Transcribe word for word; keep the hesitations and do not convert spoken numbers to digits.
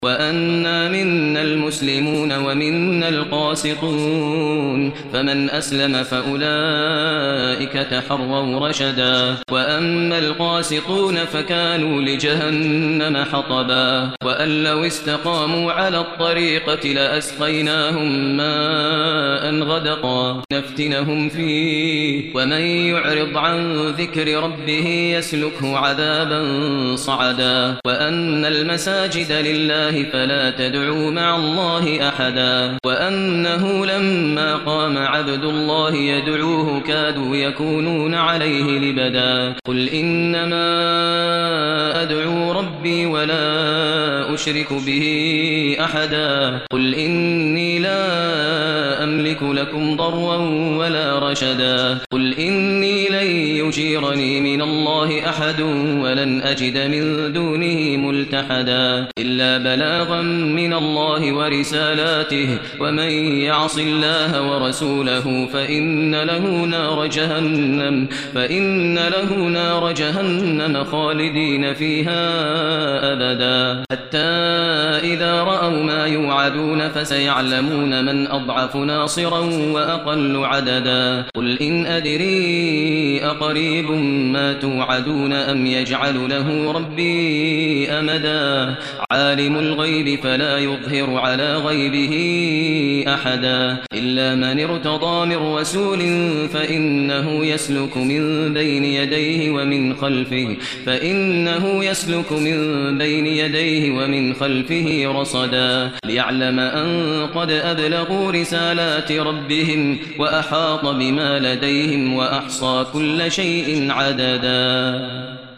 وأنا منا المسلمون ومنا القاسطون فمن أسلم فأولئك تحروا رشدا وأما القاسطون فكانوا لجهنم حطبا وأن لو استقاموا على الطريقة لأسقيناهم ماء غدقا نفتنهم فيه ومن يعرض عن ذكر ربه يسلكه عذابا صعدا وأن المساجد لله فلا تدعوا مع الله أحدا وأنه لما قام عبد الله يدعوه كادوا يكونون عليه لبدا قل إنما أدعو ربي ولا أشرك به أحدا قل إني لا أملك لكم ضرا ولا رشدا قل إني لن يجيرني من الله أحد ولن أجد من دونه ملتحدا إلا بلاغا من الله ورسالاته ومن يعص الله ورسوله فإن له نار جهنم فإن له نار جهنم خالدين فيها أبدا حتى إذا رأوا ما يوعدون فسيعلمون من أضعف ناصرا وأقل عددا قل إن أدري أقريب ما توعدون أم يجعل له ربي أمدا عالم الغيب فلا يظهر على غيبه أحدا إلا من ارتضى من رسول فإنه يسلك من بين يديه ومن خلفه فإنه يسلك من بين يديه ومن خلفه رصدا ليعلم أن قد أبلغوا رسالات ربهم وأحاط بما لديهم وأحصى كل شيء عددا.